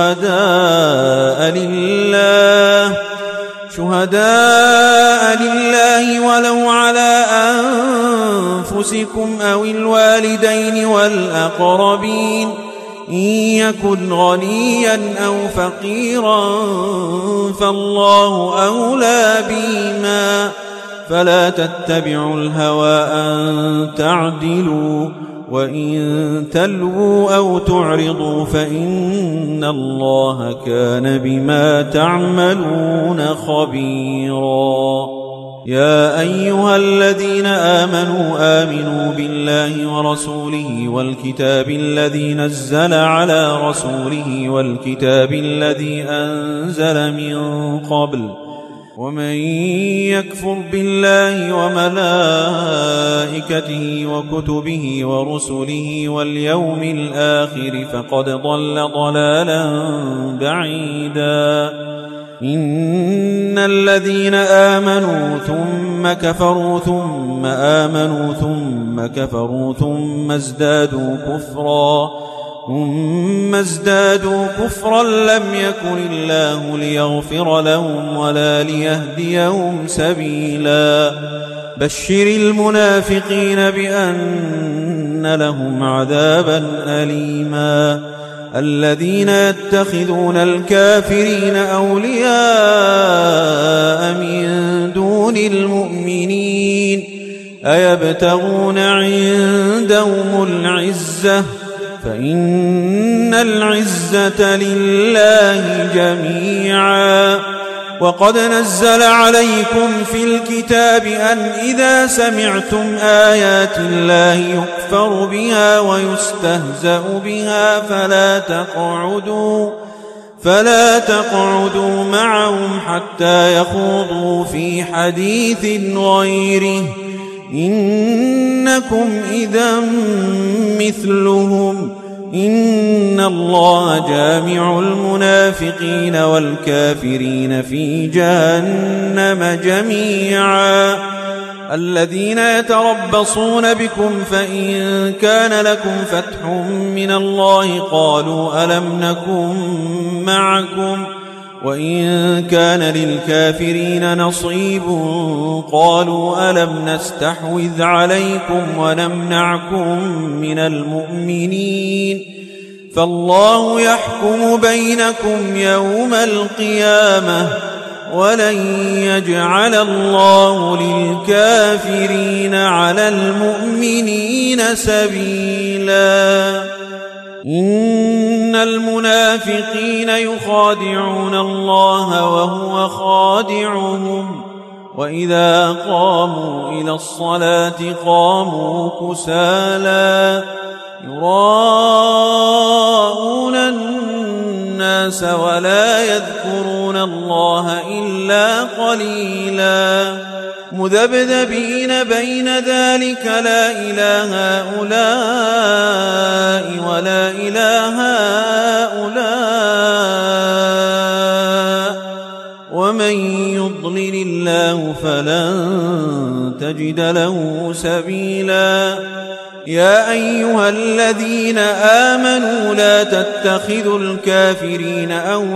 شهداء لله ولو على أنفسكم أو الوالدين والأقربين إن يكن غنيا أو فقيرا فالله أولى بهما فلا تتبعوا الهوى أن تعدلوا وإن تلووا أو تعرضوا فإن الله كان بما تعملون خبيرا يا أيها الذين آمنوا بالله ورسوله والكتاب الذي نزل على رسوله والكتاب الذي أنزل من قبل ومن يكفر بالله وملائكته وكتبه ورسله واليوم الآخر فقد ضل ضلالا بعيدا إن الذين آمنوا ثم كفروا ثم آمنوا ثم كفروا ثم ازدادوا كفرا لم يكن الله ليغفر لهم ولا ليهديهم سبيلا بشر المنافقين بأن لهم عذابا أليما الذين يتخذون الكافرين أولياء من دون المؤمنين أيبتغون عندهم العزة فإن العزة لله جميعا وقد نزل عليكم في الكتاب أن إذا سمعتم آيات الله يكفر بها ويستهزأ بها فلا تقعدوا معهم حتى يخوضوا في حديث غيره إنكم إذا مثلهم إن الله جامع المنافقين والكافرين في جهنم جميعا الذين يتربصون بكم فإن كان لكم فتح من الله قالوا ألم نكن معكم وإن كان للكافرين نصيب قالوا ألم نستحوذ عليكم ونمنعكم من المؤمنين فالله يحكم بينكم يوم القيامة ولن يجعل الله للكافرين على المؤمنين سبيلا إن المنافقين يخادعون الله وهو خادعهم وإذا قاموا إلى الصلاة قاموا كسالى يراءون الناس ولا يذكرون الله إلا قليلا مذبذبين بين ذلك لا إله هؤلاء ولا إله هؤلاء فلن تجد له سبيلا. يا أيها الذين آمنوا لا تتخذوا الكافرين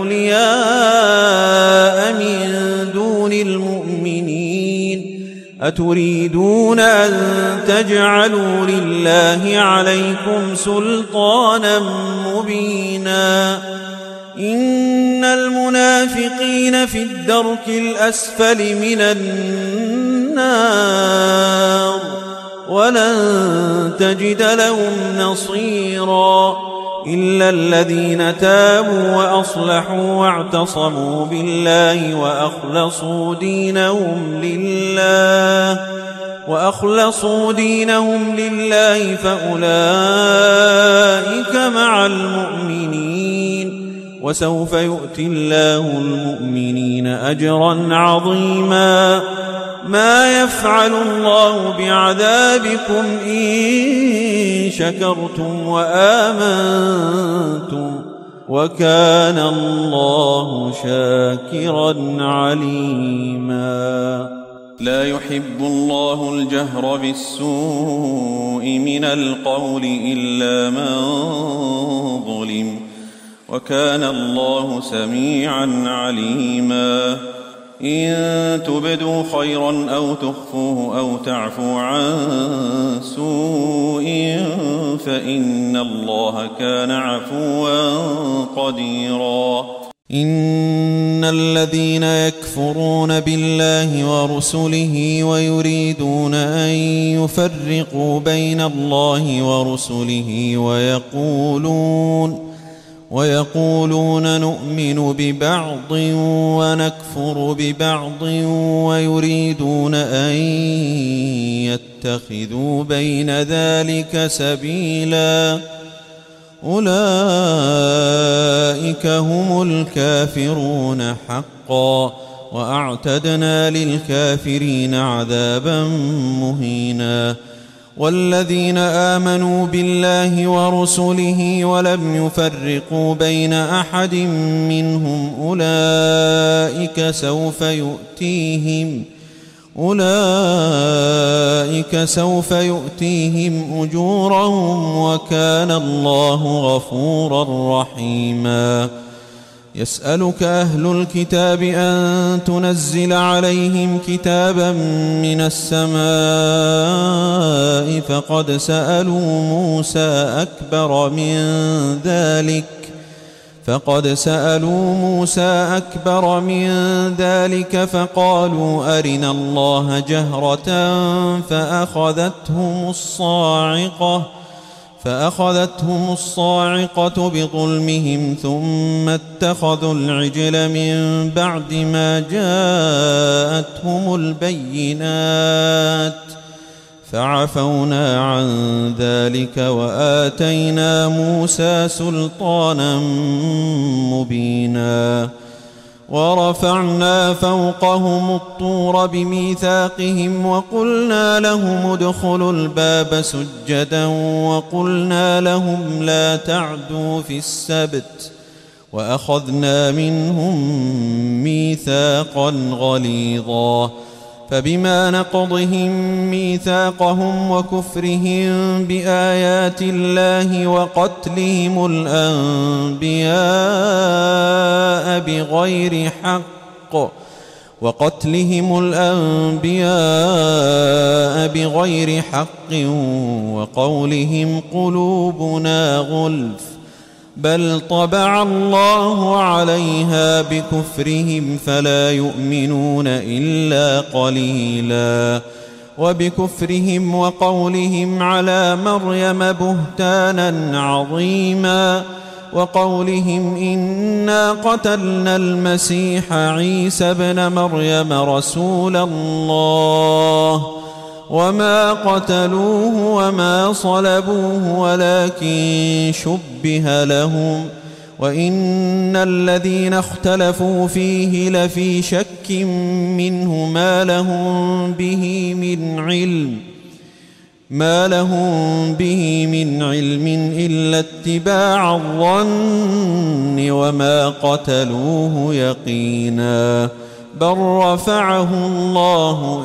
أولياء من دون المؤمنين أتريدون أن تجعلوا لله عليكم سلطانا مبينا. إن المنافقين في الدرك الأسفل من النار ولن تجد لهم نصيرا إلا الذين تابوا وأصلحوا واعتصموا بالله وأخلصوا دينهم لله فأولئك مع المؤمنين وسوف يؤتي الله المؤمنين أجرا عظيما. ما يفعل الله بعذابكم إن شكرتم وآمنتم وكان الله شاكرا عليما. لا يحب الله الجهر بالسوء من القول إلا من ظلم وكان الله سميعا عليما. إن تبدوا خيرا أو تخفوه أو تعفو عن سوء فإن الله كان عفوا قديرا. إن الذين يكفرون بالله ورسله ويريدون أن يفرقوا بين الله ورسله ويقولون نؤمن ببعض ونكفر ببعض ويريدون أن يتخذوا بين ذلك سبيلا أولئك هم الكافرون حقا وأعتدنا للكافرين عذابا مهينا. والذين آمنوا بالله ورسله ولم يفرقوا بين أحد منهم أولئك سوف يؤتيهم أجورهم وكان الله غفورا رحيما. يسألك أهل الكتاب أن تنزل عليهم كتابا من السماء فقد سألوا موسى أكبر من ذلك فقالوا أرنا الله جهرة فأخذتهم الصاعقة بظلمهم ثم اتخذوا العجل من بعد ما جاءتهم البينات فعفونا عن ذلك وآتينا موسى سلطانا مبينا. ورفعنا فوقهم الطور بميثاقهم وقلنا لهم ادخلوا الباب سجدا وقلنا لهم لا تعدوا في السبت وأخذنا منهم ميثاقا غليظا. فبما نقضهم ميثاقهم وكفرهم بآيات الله وقتلهم الأنبياء بغير حق وقولهم قلوبنا غلف بل طبع الله عليها بكفرهم فلا يؤمنون إلا قليلا. وبكفرهم وقولهم على مريم بهتانا عظيما وقولهم إنا قتلنا المسيح عيسى ابن مريم رسول الله وما قتلوه وما صلبوه ولكن شبه لهم وإن الذين اختلفوا فيه لفي شك منه ما لهم به من علم إلا اتباع الظن وما قتلوه يقينا. بل رفعه الله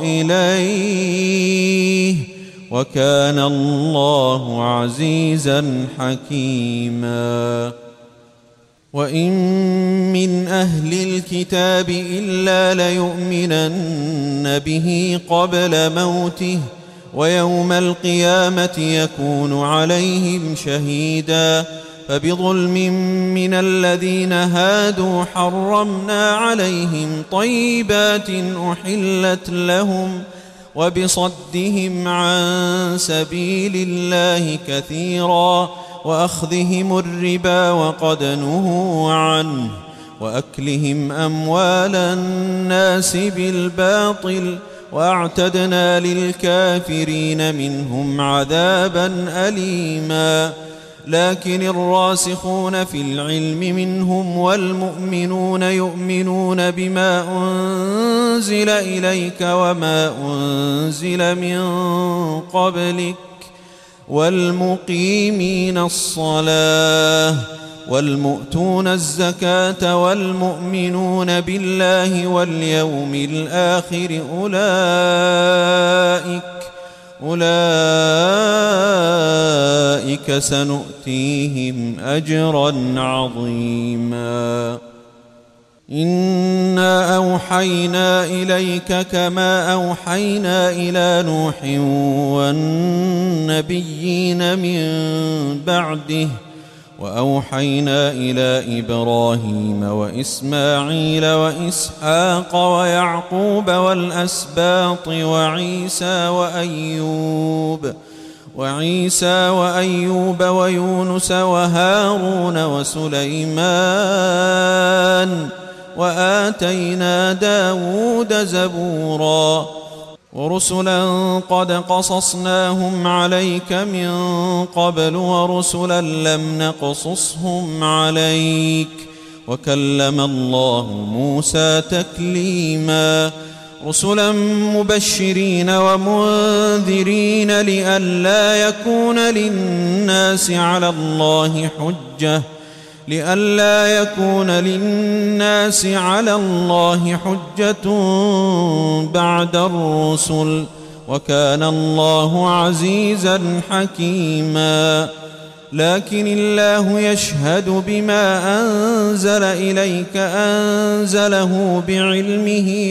إليه وكان الله عزيزا حكيما. وإن من أهل الكتاب إلا ليؤمنن به قبل موته ويوم القيامة يكون عليهم شهيدا. فبظلم من الذين هادوا حرمنا عليهم طيبات أحلت لهم وبصدهم عن سبيل الله كثيرا وأخذهم الربا وقد نهوا عنه وأكلهم أموال الناس بالباطل وأعتدنا للكافرين منهم عذابا أليما. لكن الراسخون في العلم منهم والمؤمنون يؤمنون بما أنزل إليك وما أنزل من قبلك والمقيمين الصلاة والمؤتون الزكاة والمؤمنون بالله واليوم الآخر أولئك سنؤتيهم أجرا عظيما. إنا أوحينا إليك كما أوحينا إلى نوح والنبيين من بعده وأوحينا إلى إبراهيم وإسماعيل وإسحاق ويعقوب والأسباط وعيسى وأيوب ويونس وهارون وسليمان وآتينا داود زبورا. ورسلا قد قصصناهم عليك من قبل ورسلا لم نقصصهم عليك وكلم الله موسى تكليما. رسلا مبشرين ومنذرين لئلا يكون للناس على الله حجة بعد الرسل وكان الله عزيزا حكيما. لكن الله يشهد بما أنزل إليك أنزله بعلمه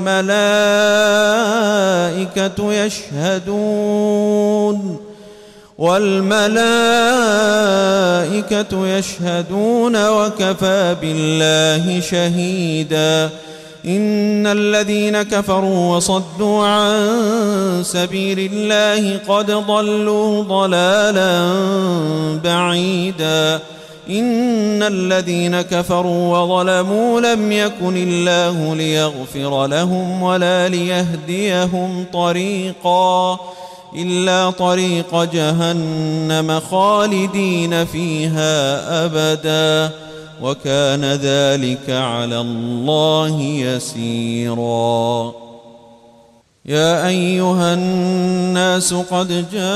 والملائكة يشهدون وكفى بالله شهيدا. إن الذين كفروا وصدوا عن سبيل الله قد ضلوا ضلالا بعيدا. إن الذين كفروا وظلموا لم يكن الله ليغفر لهم ولا ليهديهم طريقا إلا طريق جهنم خالدين فيها أبدا وكان ذلك على الله يسيرا. يا أيها الناس قد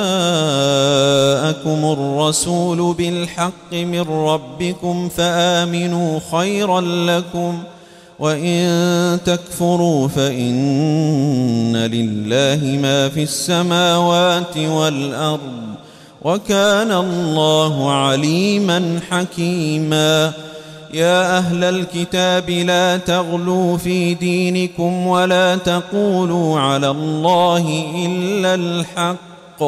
جاءكم الرسول بالحق من ربكم فآمنوا خيرا لكم وإن تكفروا فإن لله ما في السماوات والأرض وكان الله عليما حكيما. يا أهل الكتاب لا تغلوا في دينكم ولا تقولوا على الله إلا الحق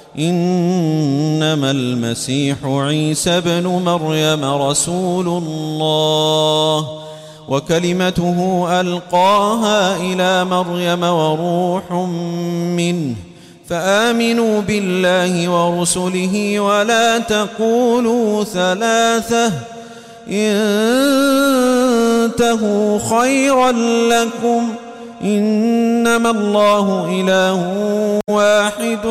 إنما المسيح عيسى ابن مريم رسول الله وكلمته ألقاها إلى مريم وروح منه فآمنوا بالله ورسله ولا تقولوا ثلاثة انتهوا خيرا لكم إنما الله إله واحد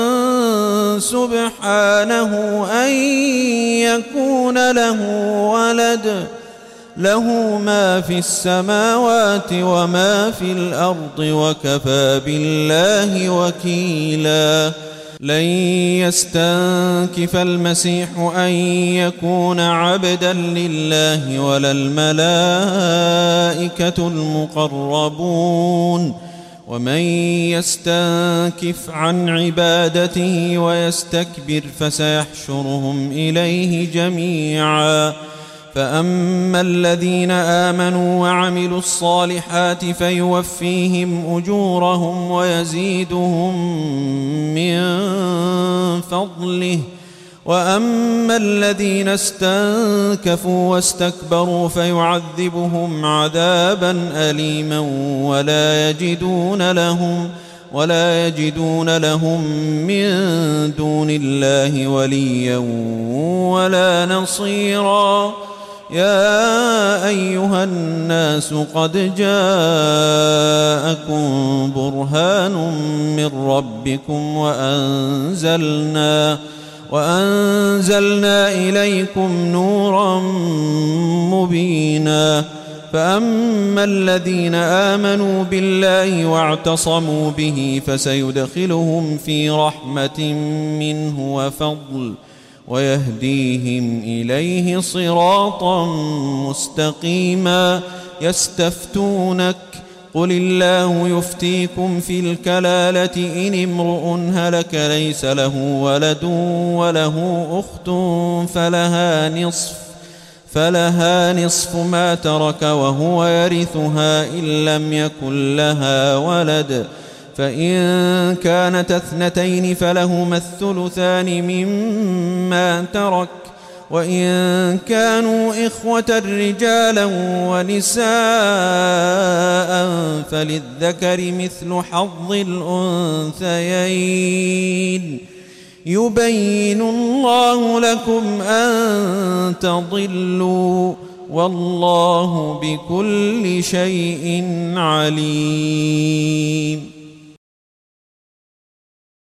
سبحانه أن يكون له ولد له ما في السماوات وما في الأرض وكفى بالله وكيلا. لن يستنكف المسيح أن يكون عبدا لله ولا الملائكة المقربون، ومن يستنكف عن عبادته ويستكبر فسيحشرهم إليه جميعا. فأما الذين آمنوا وعملوا الصالحات فيوفيهم أجورهم ويزيدهم من فضله، وأما الذين استنكفوا واستكبروا فيعذبهم عذابا أليما ولا يجدون لهم من دون الله وليا ولا نصيرا. يا أيها الناس قد جاءكم برهان من ربكم وأنزلنا إليكم نورا مبينا. فأما الذين آمنوا بالله واعتصموا به فسيدخلهم في رحمة منه وفضل ويهديهم إليه صراطا مستقيما. يستفتونك قل الله يفتيكم في الكلالة إن امرؤ هلك ليس له ولد وله أخت فلها نصف ما ترك وهو يرثها إن لم يكن لها ولد، فإن كانت اثنتين فلهما الثلثان مما ترك، وإن كانوا إخوة رجالا ونساء فللذكر مثل حظ الأنثيين. يبين الله لكم أن تضلوا والله بكل شيء عليم.